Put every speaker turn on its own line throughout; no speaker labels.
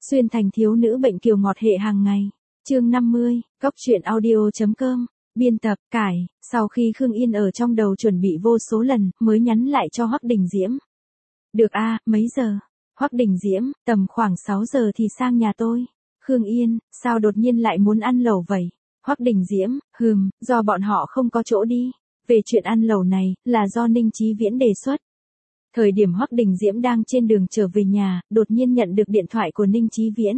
Xuyên thành thiếu nữ bệnh kiều ngọt hệ hàng ngày. Chương 50, Cóc truyện audio.com. Biên tập, Cải. Sau khi Khương Yên ở trong đầu chuẩn bị vô số lần, mới nhắn lại cho Hoắc Đình Diễm. Được a, mấy giờ? Hoắc Đình Diễm, tầm khoảng 6 giờ thì sang nhà tôi. Khương Yên, sao đột nhiên lại muốn ăn lẩu vậy? Hoắc Đình Diễm, do bọn họ không có chỗ đi. Về chuyện ăn lẩu này, là do Ninh Chí Viễn đề xuất. Thời điểm Hoắc Đình Diễm đang trên đường trở về nhà, đột nhiên nhận được điện thoại của Ninh Chí Viễn.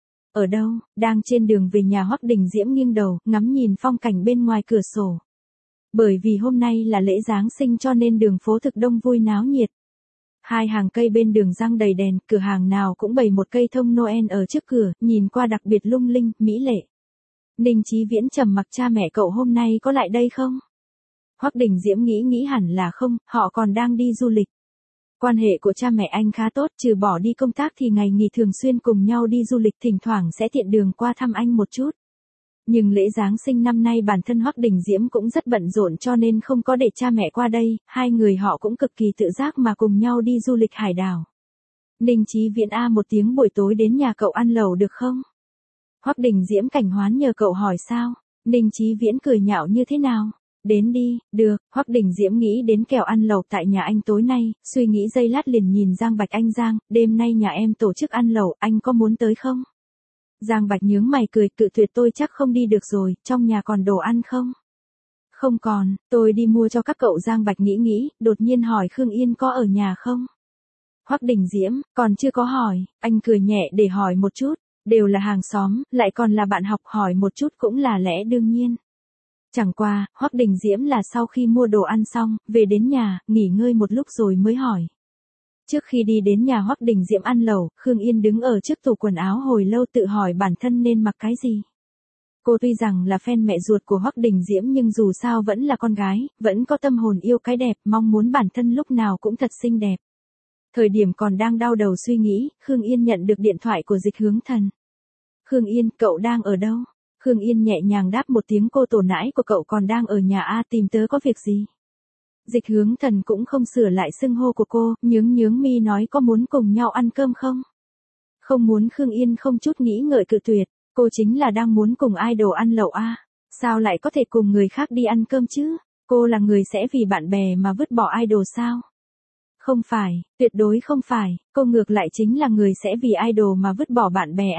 Ở đâu? Đang trên đường về nhà. Hoắc Đình Diễm nghiêng đầu, ngắm nhìn phong cảnh bên ngoài cửa sổ. Bởi vì hôm nay là lễ Giáng sinh cho nên đường phố thực đông vui náo nhiệt. Hai hàng cây bên đường răng đầy đèn, cửa hàng nào cũng bày một cây thông Noel ở trước cửa, nhìn qua đặc biệt lung linh, mỹ lệ. Ninh Chí Viễn trầm mặc, cha mẹ cậu hôm nay có lại đây không? Hoắc Đình Diễm nghĩ hẳn là không, họ còn đang đi du lịch. Quan hệ của cha mẹ anh khá tốt, trừ bỏ đi công tác thì ngày nghỉ thường xuyên cùng nhau đi du lịch, thỉnh thoảng sẽ tiện đường qua thăm anh một chút. Nhưng lễ Giáng sinh năm nay bản thân Hoắc Đình Diễm cũng rất bận rộn cho nên không có để cha mẹ qua đây, hai người họ cũng cực kỳ tự giác mà cùng nhau đi du lịch hải đảo. Ninh Chí Viễn một tiếng, buổi tối đến nhà cậu ăn lẩu được không? Hoắc Đình Diễm cảnh hoán nhờ cậu hỏi sao? Ninh Chí Viễn cười nhạo như thế nào? Đến đi, được. Hoắc Đình Diễm nghĩ đến kèo ăn lẩu tại nhà anh tối nay, suy nghĩ giây lát liền nhìn Giang Bạch. Anh Giang, đêm nay nhà em tổ chức ăn lẩu, anh có muốn tới không? Giang Bạch nhướng mày cười, cự tuyệt, tôi chắc không đi được rồi, trong nhà còn đồ ăn không? Không còn, tôi đi mua cho các cậu. Giang Bạch nghĩ, đột nhiên hỏi Khương Yên có ở nhà không? Hoắc Đình Diễm, còn chưa có hỏi, anh cười nhẹ, để hỏi một chút, đều là hàng xóm, lại còn là bạn học, hỏi một chút cũng là lẽ đương nhiên. Chẳng qua, Hoắc Đình Diễm là sau khi mua đồ ăn xong, về đến nhà, nghỉ ngơi một lúc rồi mới hỏi. Trước khi đi đến nhà Hoắc Đình Diễm ăn lẩu, Khương Yên đứng ở trước tủ quần áo hồi lâu tự hỏi bản thân nên mặc cái gì. Cô tuy rằng là fan mẹ ruột của Hoắc Đình Diễm nhưng dù sao vẫn là con gái, vẫn có tâm hồn yêu cái đẹp, mong muốn bản thân lúc nào cũng thật xinh đẹp. Thời điểm còn đang đau đầu suy nghĩ, Khương Yên nhận được điện thoại của Dịch Hướng Thần. Khương Yên, cậu đang ở đâu? Khương Yên nhẹ nhàng đáp một tiếng, cô tổ nãi của cậu còn đang ở nhà tìm tớ có việc gì? Dịch Hướng Thần cũng không sửa lại xưng hô của cô, nhướng mi nói có muốn cùng nhau ăn cơm không? Không muốn. Khương Yên không chút nghĩ ngợi cự tuyệt, cô chính là đang muốn cùng idol ăn lẩu sao lại có thể cùng người khác đi ăn cơm chứ? Cô là người sẽ vì bạn bè mà vứt bỏ idol sao? Không phải, tuyệt đối không phải, cô ngược lại chính là người sẽ vì idol mà vứt bỏ bạn bè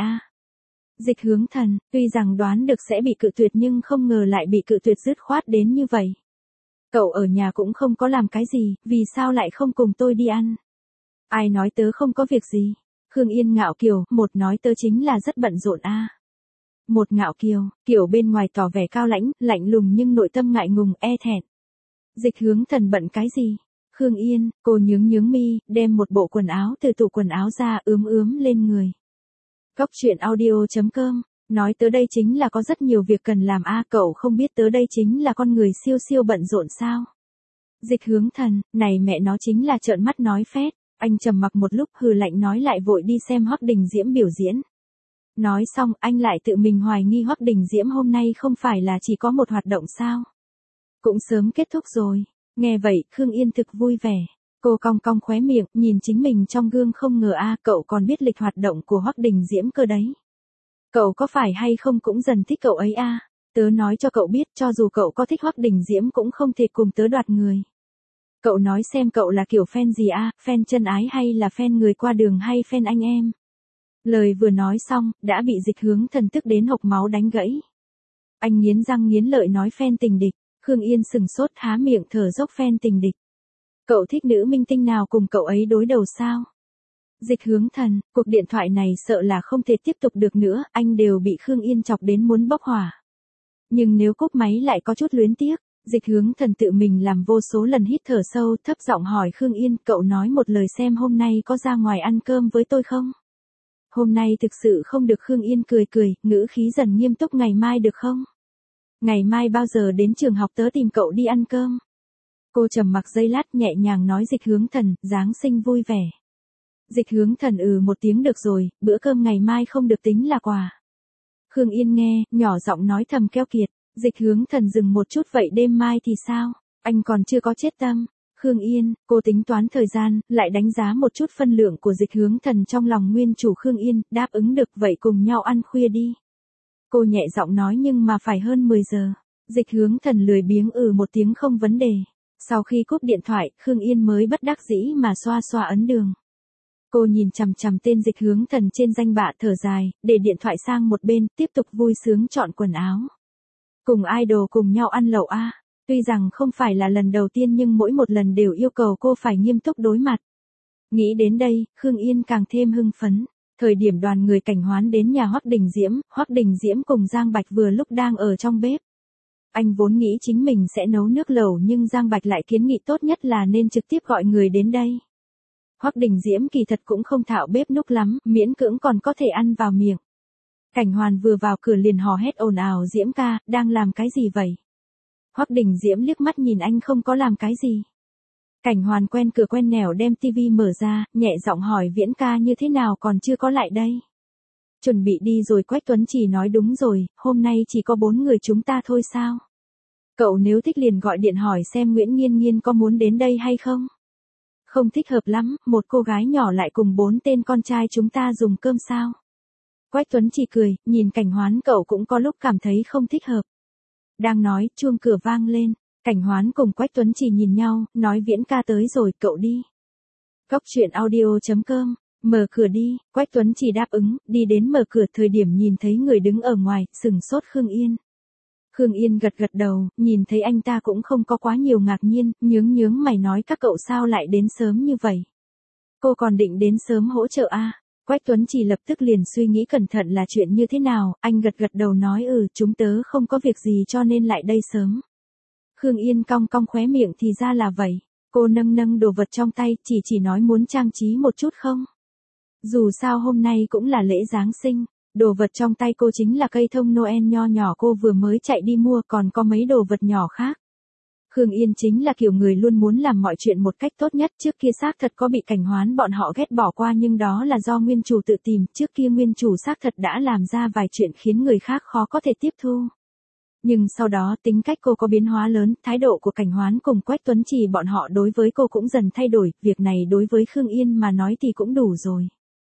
Dịch Hướng Thần, tuy rằng đoán được sẽ bị cự tuyệt nhưng không ngờ lại bị cự tuyệt dứt khoát đến như vậy. Cậu ở nhà cũng không có làm cái gì, vì sao lại không cùng tôi đi ăn? Ai nói tớ không có việc gì? Khương Yên ngạo kiều, một nói tớ chính là rất bận rộn Một ngạo kiều, kiểu bên ngoài tỏ vẻ cao lãnh, lạnh lùng nhưng nội tâm ngại ngùng, e thẹn. Dịch Hướng Thần bận cái gì? Khương Yên, cô nhướng mi, đem một bộ quần áo từ tủ quần áo ra, ướm lên người. Cóc truyện audio.com, nói tớ đây chính là có rất nhiều việc cần làm cậu không biết tớ đây chính là con người siêu bận rộn sao? Dịch Hướng Thần, này mẹ nó chính là trợn mắt nói phét. Anh trầm mặc một lúc, hừ lạnh nói lại vội đi xem Hoắc Đình Diễm biểu diễn. Nói xong, anh lại tự mình hoài nghi Hoắc Đình Diễm hôm nay không phải là chỉ có một hoạt động sao? Cũng sớm kết thúc rồi. Nghe vậy, Khương Yên thực vui vẻ. Cô cong khóe miệng, nhìn chính mình trong gương không ngờ cậu còn biết lịch hoạt động của Hoắc Đình Diễm cơ đấy. Cậu có phải hay không cũng dần thích cậu ấy Tớ nói cho cậu biết, cho dù cậu có thích Hoắc Đình Diễm cũng không thể cùng tớ đoạt người. Cậu nói xem cậu là kiểu fan gì fan chân ái hay là fan người qua đường hay fan anh em? Lời vừa nói xong, đã bị Dịch Hướng Thần tức đến hộc máu đánh gãy. Anh nghiến răng nghiến lợi nói fan tình địch. Khương Yên sừng sốt, há miệng thở dốc, fan tình địch. Cậu thích nữ minh tinh nào cùng cậu ấy đối đầu sao? Dịch Hướng Thần, cuộc điện thoại này sợ là không thể tiếp tục được nữa, anh đều bị Khương Yên chọc đến muốn bốc hỏa. Nhưng nếu cúp máy lại có chút luyến tiếc. Dịch Hướng Thần tự mình làm vô số lần hít thở sâu, thấp giọng hỏi Khương Yên, cậu nói một lời xem hôm nay có ra ngoài ăn cơm với tôi không? Hôm nay thực sự không được. Khương Yên cười, ngữ khí dần nghiêm túc, ngày mai được không? Ngày mai bao giờ đến trường học tớ tìm cậu đi ăn cơm? Cô trầm mặc giây lát nhẹ nhàng nói Dịch Hướng Thần, Giáng sinh vui vẻ. Dịch Hướng Thần một tiếng, được rồi, bữa cơm ngày mai không được tính là quà. Khương Yên nghe, nhỏ giọng nói thầm keo kiệt. Dịch Hướng Thần dừng một chút, vậy đêm mai thì sao? Anh còn chưa có chết tâm. Khương Yên, cô tính toán thời gian, lại đánh giá một chút phân lượng của Dịch Hướng Thần trong lòng nguyên chủ Khương Yên, đáp ứng được vậy cùng nhau ăn khuya đi. Cô nhẹ giọng nói nhưng mà phải hơn 10 giờ. Dịch Hướng Thần lười biếng một tiếng không vấn đề. Sau khi cúp điện thoại, Khương Yên mới bất đắc dĩ mà xoa xoa ấn đường. Cô nhìn chằm chằm tên Dịch Hướng Thần trên danh bạ thở dài, để điện thoại sang một bên, tiếp tục vui sướng chọn quần áo. Cùng idol cùng nhau ăn lẩu a. Tuy rằng không phải là lần đầu tiên nhưng mỗi một lần đều yêu cầu cô phải nghiêm túc đối mặt. Nghĩ đến đây, Khương Yên càng thêm hưng phấn. Thời điểm đoàn người Cảnh Hoán đến nhà Hoắc Đình Diễm cùng Giang Bạch vừa lúc đang ở trong bếp. Anh vốn nghĩ chính mình sẽ nấu nước lẩu nhưng Giang Bạch lại kiến nghị tốt nhất là nên trực tiếp gọi người đến đây. Hoắc Đình Diễm kỳ thật cũng không thạo bếp núc lắm, miễn cưỡng còn có thể ăn vào miệng. Cảnh Hoàn vừa vào cửa liền hò hét ồn ào Diễm ca, đang làm cái gì vậy? Hoắc Đình Diễm liếc mắt nhìn anh không có làm cái gì. Cảnh Hoàn quen cửa quen nẻo đem tivi mở ra, nhẹ giọng hỏi Viễn ca như thế nào còn chưa có lại đây. Chuẩn bị đi rồi. Quách Tuấn Chỉ nói đúng rồi, hôm nay chỉ có 4 người chúng ta thôi sao? Cậu nếu thích liền gọi điện hỏi xem Nguyễn Nghiên Nghiên có muốn đến đây hay không? Không thích hợp lắm, một cô gái nhỏ lại cùng 4 tên con trai chúng ta dùng cơm sao? Quách Tuấn Chỉ cười, nhìn Cảnh Hoán cậu cũng có lúc cảm thấy không thích hợp. Đang nói, chuông cửa vang lên, Cảnh Hoán cùng Quách Tuấn Chỉ nhìn nhau, nói Viễn ca tới rồi, cậu đi. Góc truyện audio.com, mở cửa đi, Quách Tuấn Chỉ đáp ứng, đi đến mở cửa thời điểm nhìn thấy người đứng ở ngoài, sừng sốt Khương Yên. Khương Yên gật gật đầu, nhìn thấy anh ta cũng không có quá nhiều ngạc nhiên, nhướng mày nói các cậu sao lại đến sớm như vậy. Cô còn định đến sớm hỗ trợ à? Quách Tuấn Chỉ lập tức liền suy nghĩ cẩn thận là chuyện như thế nào, anh gật gật đầu nói chúng tớ không có việc gì cho nên lại đây sớm. Khương Yên cong cong khóe miệng thì ra là vậy, cô nâng đồ vật trong tay chỉ nói muốn trang trí một chút không. Dù sao hôm nay cũng là lễ Giáng sinh, đồ vật trong tay cô chính là cây thông Noel nho nhỏ cô vừa mới chạy đi mua còn có mấy đồ vật nhỏ khác. Khương Yên chính là kiểu người luôn muốn làm mọi chuyện một cách tốt nhất, trước kia xác thật có bị Cảnh Hoán bọn họ ghét bỏ qua nhưng đó là do nguyên chủ tự tìm, trước kia nguyên chủ xác thật đã làm ra vài chuyện khiến người khác khó có thể tiếp thu. Nhưng sau đó tính cách cô có biến hóa lớn, thái độ của Cảnh Hoán cùng Quách Tuấn Chỉ bọn họ đối với cô cũng dần thay đổi, việc này đối với Khương Yên mà nói thì cũng đủ rồi.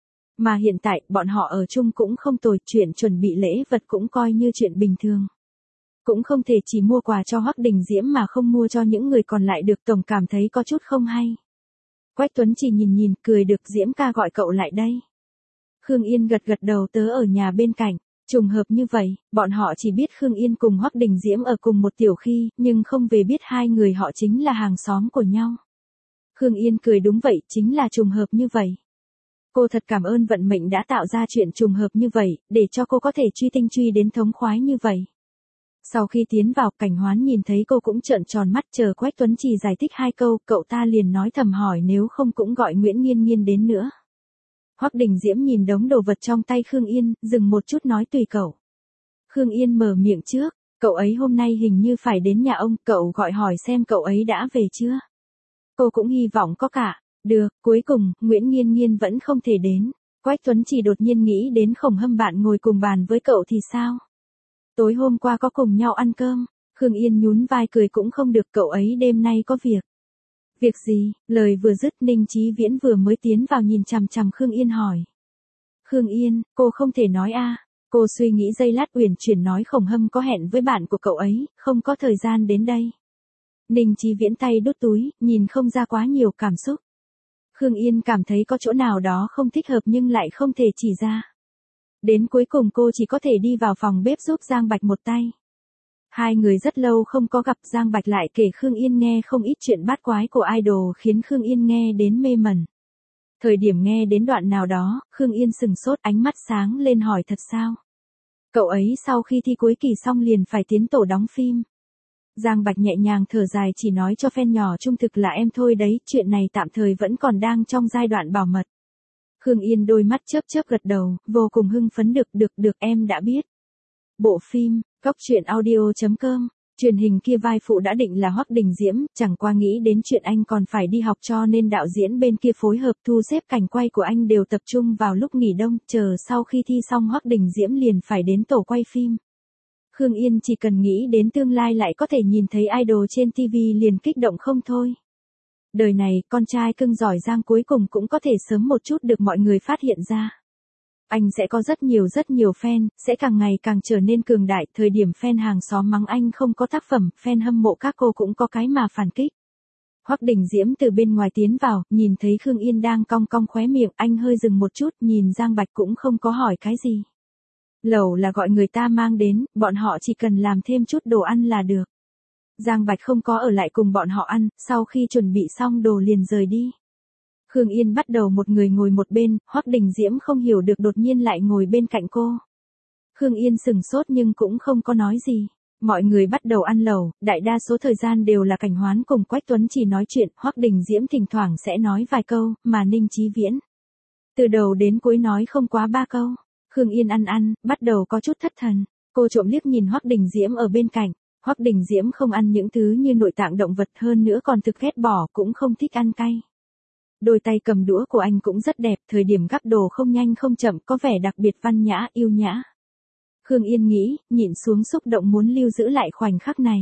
Mà hiện tại, bọn họ ở chung cũng không tồi, chuyện chuẩn bị lễ vật cũng coi như chuyện bình thường. Cũng không thể chỉ mua quà cho Hoắc Đình Diễm mà không mua cho những người còn lại được, tổng cảm thấy có chút không hay. Quách Tuấn Chỉ nhìn, cười được Diễm ca gọi cậu lại đây. Khương Yên gật đầu tớ ở nhà bên cạnh, trùng hợp như vậy, bọn họ chỉ biết Khương Yên cùng Hoắc Đình Diễm ở cùng một tiểu khi, nhưng không về biết hai người họ chính là hàng xóm của nhau. Khương Yên cười đúng vậy, chính là trùng hợp như vậy. Cô thật cảm ơn vận mệnh đã tạo ra chuyện trùng hợp như vậy, để cho cô có thể truy tinh truy đến thống khoái như vậy. Sau khi tiến vào, Cảnh Hoán nhìn thấy cô cũng trợn tròn mắt chờ Quách Tuấn Chỉ giải thích 2 câu, cậu ta liền nói thầm hỏi nếu không cũng gọi Nguyễn Nghiên Nghiên đến nữa. Hoắc Đình Diễm nhìn đống đồ vật trong tay Khương Yên, dừng một chút nói tùy cậu. Khương Yên mở miệng trước, cậu ấy hôm nay hình như phải đến nhà ông, cậu gọi hỏi xem cậu ấy đã về chưa. Cô cũng hy vọng có cả. Được, cuối cùng, Nguyễn Nghiên Nghiên vẫn không thể đến. Quách Tuấn Chỉ đột nhiên nghĩ đến Khổng Hâm bạn ngồi cùng bàn với cậu thì sao? Tối hôm qua có cùng nhau ăn cơm, Khương Yên nhún vai cười cũng không được, cậu ấy đêm nay có việc. Việc gì? Lời vừa dứt Ninh Chí Viễn vừa mới tiến vào nhìn chằm chằm Khương Yên hỏi. Khương Yên, cô không thể nói a. Cô suy nghĩ giây lát uyển chuyển nói Khổng Hâm có hẹn với bạn của cậu ấy, không có thời gian đến đây. Ninh Chí Viễn tay đút túi, nhìn không ra quá nhiều cảm xúc. Khương Yên cảm thấy có chỗ nào đó không thích hợp nhưng lại không thể chỉ ra. Đến cuối cùng cô chỉ có thể đi vào phòng bếp giúp Giang Bạch một tay. Hai người rất lâu không có gặp, Giang Bạch lại kể Khương Yên nghe không ít chuyện bát quái của idol khiến Khương Yên nghe đến mê mẩn. Thời điểm nghe đến đoạn nào đó, Khương Yên sừng sốt ánh mắt sáng lên hỏi thật sao? Cậu ấy sau khi thi cuối kỳ xong liền phải tiến tổ đóng phim. Giang Bạch nhẹ nhàng thở dài chỉ nói cho fan nhỏ trung thực là em thôi đấy, chuyện này tạm thời vẫn còn đang trong giai đoạn bảo mật. Khương Yên đôi mắt chớp gật đầu, vô cùng hưng phấn được em đã biết. Bộ phim, góc truyện audio.com, truyền hình kia vai phụ đã định là Hoắc Đình Diễm, chẳng qua nghĩ đến chuyện anh còn phải đi học cho nên đạo diễn bên kia phối hợp thu xếp cảnh quay của anh đều tập trung vào lúc nghỉ đông, chờ sau khi thi xong Hoắc Đình Diễm liền phải đến tổ quay phim. Khương Yên chỉ cần nghĩ đến tương lai lại có thể nhìn thấy idol trên TV liền kích động không thôi. Đời này, con trai cưng giỏi giang cuối cùng cũng có thể sớm một chút được mọi người phát hiện ra. Anh sẽ có rất nhiều fan, sẽ càng ngày càng trở nên cường đại, thời điểm fan hàng xóm mắng anh không có tác phẩm, fan hâm mộ các cô cũng có cái mà phản kích. Hoắc Đình Diễm từ bên ngoài tiến vào, nhìn thấy Khương Yên đang cong cong khóe miệng, anh hơi dừng một chút, nhìn Giang Bạch cũng không có hỏi cái gì. Lẩu là gọi người ta mang đến, bọn họ chỉ cần làm thêm chút đồ ăn là được. Giang Bạch không có ở lại cùng bọn họ ăn, sau khi chuẩn bị xong đồ liền rời đi. Khương Yên bắt đầu một người ngồi một bên, Hoắc Đình Diễm không hiểu được đột nhiên lại ngồi bên cạnh cô. Khương Yên sừng sốt nhưng cũng không có nói gì. Mọi người bắt đầu ăn lẩu, đại đa số thời gian đều là Cảnh Hoán cùng Quách Tuấn chỉ nói chuyện, Hoắc Đình Diễm thỉnh thoảng sẽ nói vài câu, mà Ninh Chí Viễn từ đầu đến cuối nói không quá 3 câu. Khương Yên ăn, bắt đầu có chút thất thần. Cô trộm liếc nhìn Hoắc Đình Diễm ở bên cạnh. Hoắc Đình Diễm không ăn những thứ như nội tạng động vật, hơn nữa còn thực ghét bỏ, cũng không thích ăn cay. Đôi tay cầm đũa của anh cũng rất đẹp, thời điểm gắp đồ không nhanh không chậm, có vẻ đặc biệt văn nhã, yêu nhã. Khương Yên nghĩ, nhịn xuống xúc động muốn lưu giữ lại khoảnh khắc này.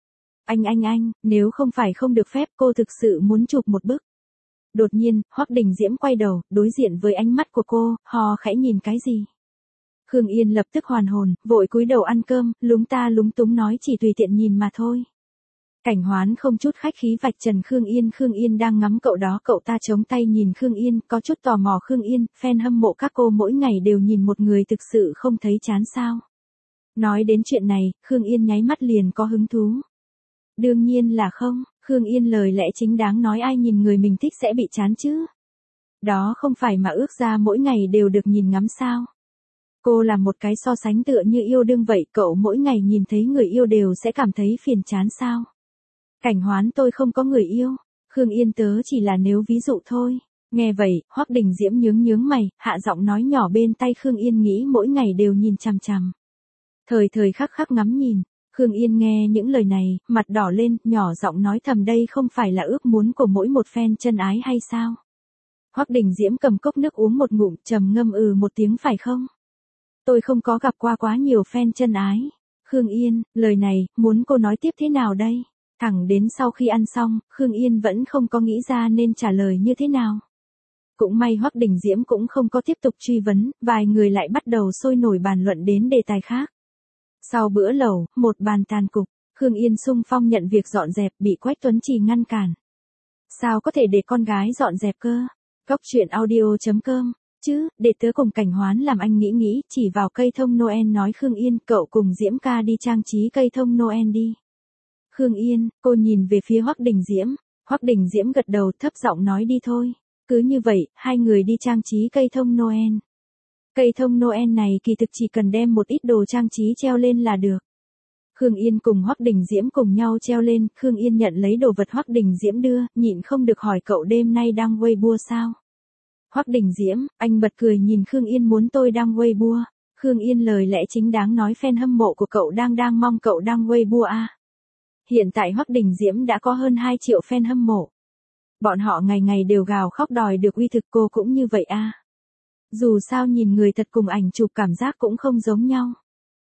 Anh, nếu không phải không được phép, cô thực sự muốn chụp một bức. Đột nhiên, Hoắc Đình Diễm quay đầu, đối diện với ánh mắt của cô, hò khẽ nhìn cái gì. Khương Yên lập tức hoàn hồn, vội cúi đầu ăn cơm, lúng ta lúng túng nói chỉ tùy tiện nhìn mà thôi. Cảnh Hoán không chút khách khí vạch trần Khương Yên đang ngắm cậu đó, cậu ta chống tay nhìn Khương Yên, có chút tò mò Khương Yên, fan hâm mộ các cô mỗi ngày đều nhìn một người thực sự không thấy chán sao. Nói đến chuyện này, Khương Yên nháy mắt liền có hứng thú. Đương nhiên là không, Khương Yên lời lẽ chính đáng nói ai nhìn người mình thích sẽ bị chán chứ. Đó không phải mà ước ra mỗi ngày đều được nhìn ngắm sao. Cô làm một cái so sánh tựa như yêu đương vậy, cậu mỗi ngày nhìn thấy người yêu đều sẽ cảm thấy phiền chán sao. Cảnh Hoán tôi không có người yêu, Khương Yên tớ chỉ là nếu ví dụ thôi. Nghe vậy, Hoắc Đình Diễm nhướng mày, hạ giọng nói nhỏ bên tai Khương Yên nghĩ mỗi ngày đều nhìn chằm chằm. Thời khắc ngắm nhìn, Khương Yên nghe những lời này, mặt đỏ lên, nhỏ giọng nói thầm đây không phải là ước muốn của mỗi một fan chân ái hay sao? Hoắc Đình Diễm cầm cốc nước uống một ngụm, trầm ngâm một tiếng phải không? Tôi không có gặp qua quá nhiều fan chân ái. Khương Yên, lời này, muốn cô nói tiếp thế nào đây? Thẳng đến sau khi ăn xong, Khương Yên vẫn không có nghĩ ra nên trả lời như thế nào. Cũng may Hoắc Đình Diễm cũng không có tiếp tục truy vấn, vài người lại bắt đầu sôi nổi bàn luận đến đề tài khác. Sau bữa lẩu, một bàn tàn cục, Khương Yên xung phong nhận việc dọn dẹp, bị Quách Tuấn Trì ngăn cản. Sao có thể để con gái dọn dẹp cơ? Cóc truyện audio.com chứ, để tớ cùng Cảnh Hoán làm, anh nghĩ, chỉ vào cây thông Noel nói Khương Yên, cậu cùng Diễm ca đi trang trí cây thông Noel đi. Khương Yên, cô nhìn về phía Hoắc Đình Diễm. Hoắc Đình Diễm gật đầu thấp giọng nói đi thôi. Cứ như vậy, hai người đi trang trí cây thông Noel. Cây thông Noel này kỳ thực chỉ cần đem một ít đồ trang trí treo lên là được. Khương Yên cùng Hoắc Đình Diễm cùng nhau treo lên, Khương Yên nhận lấy đồ vật Hoắc Đình Diễm đưa, nhịn không được hỏi cậu đêm nay đang Weibo sao? Hoắc Đình Diễm, anh bật cười nhìn Khương Yên muốn tôi đang Weibo. Khương Yên lời lẽ chính đáng nói fan hâm mộ của cậu đang mong cậu đang Weibo à. Hiện tại Hoắc Đình Diễm đã có hơn 2 triệu fan hâm mộ. Bọn họ ngày đều gào khóc đòi được uy thực, cô cũng như vậy à. Dù sao nhìn người thật cùng ảnh chụp cảm giác cũng không giống nhau.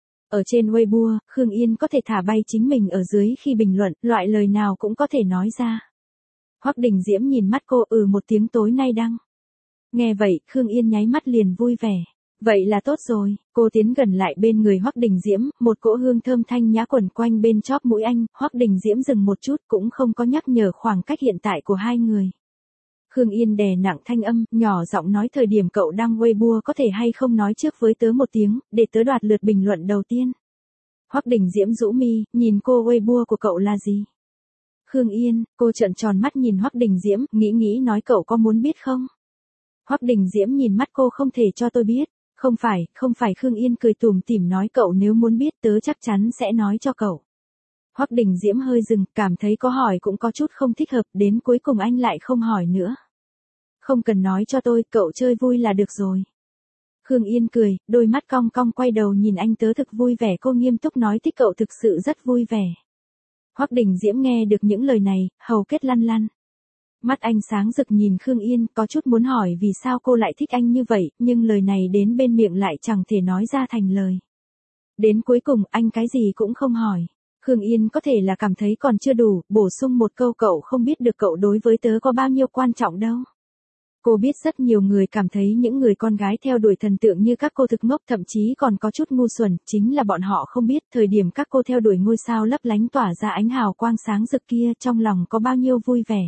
Ở trên Weibo, Khương Yên có thể thả bay chính mình ở dưới khi bình luận, loại lời nào cũng có thể nói ra. Hoắc Đình Diễm nhìn mắt cô một tiếng tối nay đăng. Nghe vậy, Khương Yên nháy mắt liền vui vẻ. Vậy là tốt rồi, cô tiến gần lại bên người Hoắc Đình Diễm, một cỗ hương thơm thanh nhã quẩn quanh bên chóp mũi anh, Hoắc Đình Diễm dừng một chút cũng không có nhắc nhở khoảng cách hiện tại của hai người. Khương Yên đè nặng thanh âm, nhỏ giọng nói thời điểm cậu đăng Weibo có thể hay không nói trước với tớ một tiếng, để tớ đoạt lượt bình luận đầu tiên. Hoắc Đình Diễm rũ mi, nhìn cô Weibo của cậu là gì? Khương Yên, cô trợn tròn mắt nhìn Hoắc Đình Diễm, nghĩ nói cậu có muốn biết không? Hoắc Đình Diễm nhìn mắt cô không thể cho tôi biết. Không phải Khương Yên cười tủm tỉm nói cậu nếu muốn biết tớ chắc chắn sẽ nói cho cậu. Hoắc Đình Diễm hơi dừng, cảm thấy có hỏi cũng có chút không thích hợp, đến cuối cùng anh lại không hỏi nữa. Không cần nói cho tôi, cậu chơi vui là được rồi. Khương Yên cười, đôi mắt cong cong quay đầu nhìn anh tớ thực vui vẻ, cô nghiêm túc nói thích cậu thực sự rất vui vẻ. Hoắc Đình Diễm nghe được những lời này, hầu kết lăn lăn. Mắt anh sáng rực nhìn Khương Yên, có chút muốn hỏi vì sao cô lại thích anh như vậy, nhưng lời này đến bên miệng lại chẳng thể nói ra thành lời. Đến cuối cùng anh cái gì cũng không hỏi. Khương Yên có thể là cảm thấy còn chưa đủ, bổ sung một câu cậu không biết được cậu đối với tớ có bao nhiêu quan trọng đâu. Cô biết rất nhiều người cảm thấy những người con gái theo đuổi thần tượng như các cô thực ngốc, thậm chí còn có chút ngu xuẩn, chính là bọn họ không biết thời điểm các cô theo đuổi ngôi sao lấp lánh tỏa ra ánh hào quang sáng rực kia trong lòng có bao nhiêu vui vẻ.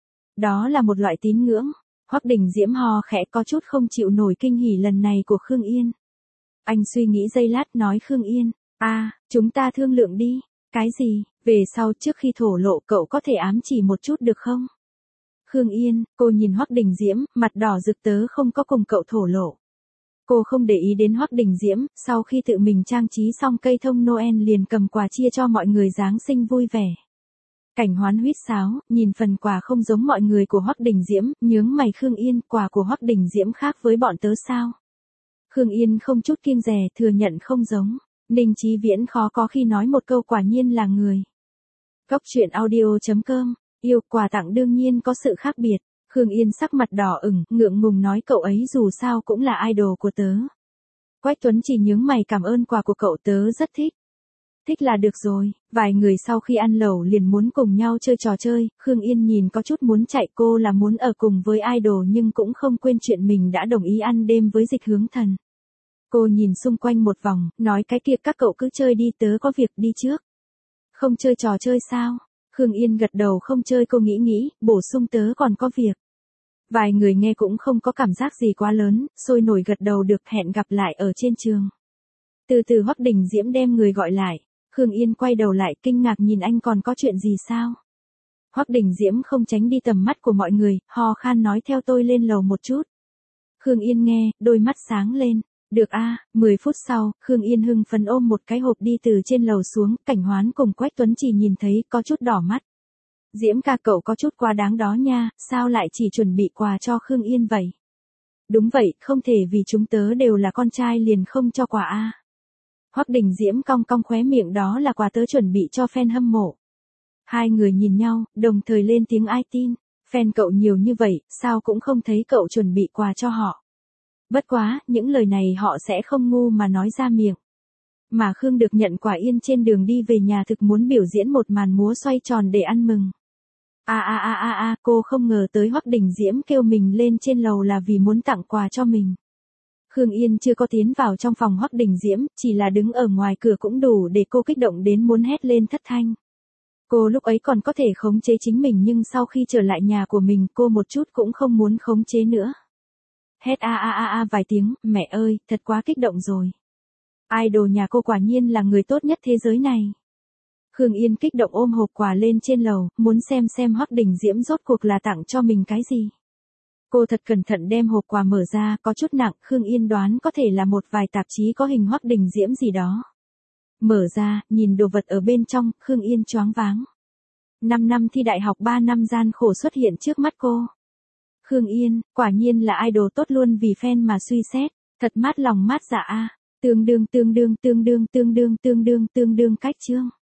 Đó là một loại tín ngưỡng. Hoắc Đình Diễm ho khẽ có chút không chịu nổi kinh hỉ lần này của Khương Yên. Anh suy nghĩ giây lát nói Khương Yên, chúng ta thương lượng đi. Cái gì, về sau trước khi thổ lộ cậu có thể ám chỉ một chút được không? Khương Yên, cô nhìn Hoắc Đình Diễm, mặt đỏ rực tớ không có cùng cậu thổ lộ. Cô không để ý đến Hoắc Đình Diễm, sau khi tự mình trang trí xong cây thông Noel liền cầm quà chia cho mọi người Giáng sinh vui vẻ. Cảnh Hoán huýt sáo, nhìn phần quà không giống mọi người của Hoắc Đình Diễm, nhướng mày Khương Yên, quà của Hoắc Đình Diễm khác với bọn tớ sao? Khương Yên không chút kiêng dè, thừa nhận không giống. Ninh Chí Viễn khó có khi nói một câu quả nhiên là người. Cốc truyện audio.com, yêu quà tặng đương nhiên có sự khác biệt. Khương Yên sắc mặt đỏ ửng, ngượng ngùng nói cậu ấy dù sao cũng là idol của tớ. Quách Tuấn chỉ nhướng mày cảm ơn quà của cậu tớ rất thích. Thích là được rồi, vài người sau khi ăn lẩu liền muốn cùng nhau chơi trò chơi, Khương Yên nhìn có chút muốn chạy, cô là muốn ở cùng với idol nhưng cũng không quên chuyện mình đã đồng ý ăn đêm với Dịch Hướng Thần. Cô nhìn xung quanh một vòng, nói cái kia các cậu cứ chơi đi tớ có việc đi trước. Không chơi trò chơi sao? Khương Yên gật đầu không chơi, cô nghĩ, bổ sung tớ còn có việc. Vài người nghe cũng không có cảm giác gì quá lớn, sôi nổi gật đầu được, hẹn gặp lại ở trên trường. Từ từ Hoắc Đình Diễm đem người gọi lại, Khương Yên quay đầu lại kinh ngạc nhìn anh còn có chuyện gì sao? Hoắc Đình Diễm không tránh đi tầm mắt của mọi người, ho khan nói theo tôi lên lầu một chút. Khương Yên nghe, đôi mắt sáng lên. Được 10 phút sau, Khương Yên hưng phấn ôm một cái hộp đi từ trên lầu xuống, Cảnh Hoán cùng Quách Tuấn chỉ nhìn thấy có chút đỏ mắt. Diễm ca cậu có chút quá đáng đó nha, sao lại chỉ chuẩn bị quà cho Khương Yên vậy? Đúng vậy, không thể vì chúng tớ đều là con trai liền không cho quà Hoắc Đình Diễm cong cong khóe miệng, đó là quà tớ chuẩn bị cho fan hâm mộ. Hai người nhìn nhau, đồng thời lên tiếng ai tin, fan cậu nhiều như vậy, sao cũng không thấy cậu chuẩn bị quà cho họ. Bất quá, những lời này họ sẽ không ngu mà nói ra miệng. Mà Khương được nhận quà Yên trên đường đi về nhà thực muốn biểu diễn một màn múa xoay tròn để ăn mừng. Cô không ngờ tới Hoắc Đình Diễm kêu mình lên trên lầu là vì muốn tặng quà cho mình. Khương Yên chưa có tiến vào trong phòng Hoắc Đình Diễm, chỉ là đứng ở ngoài cửa cũng đủ để cô kích động đến muốn hét lên thất thanh. Cô lúc ấy còn có thể khống chế chính mình nhưng sau khi trở lại nhà của mình cô một chút cũng không muốn khống chế nữa. Hét vài tiếng, mẹ ơi, thật quá kích động rồi. Idol nhà cô quả nhiên là người tốt nhất thế giới này. Khương Yên kích động ôm hộp quà lên trên lầu, muốn xem Hoắc Đình Diễm rốt cuộc là tặng cho mình cái gì. Cô thật cẩn thận đem hộp quà mở ra, có chút nặng, Khương Yên đoán có thể là một vài tạp chí có hình Hoắc Đình Diễm gì đó. Mở ra, nhìn đồ vật ở bên trong, Khương Yên choáng váng. 5 năm thi đại học, 3 năm gian khổ xuất hiện trước mắt cô. Khương Yên, quả nhiên là idol tốt luôn vì fan mà suy xét, thật mát lòng mát dạ Tương đương cách chương.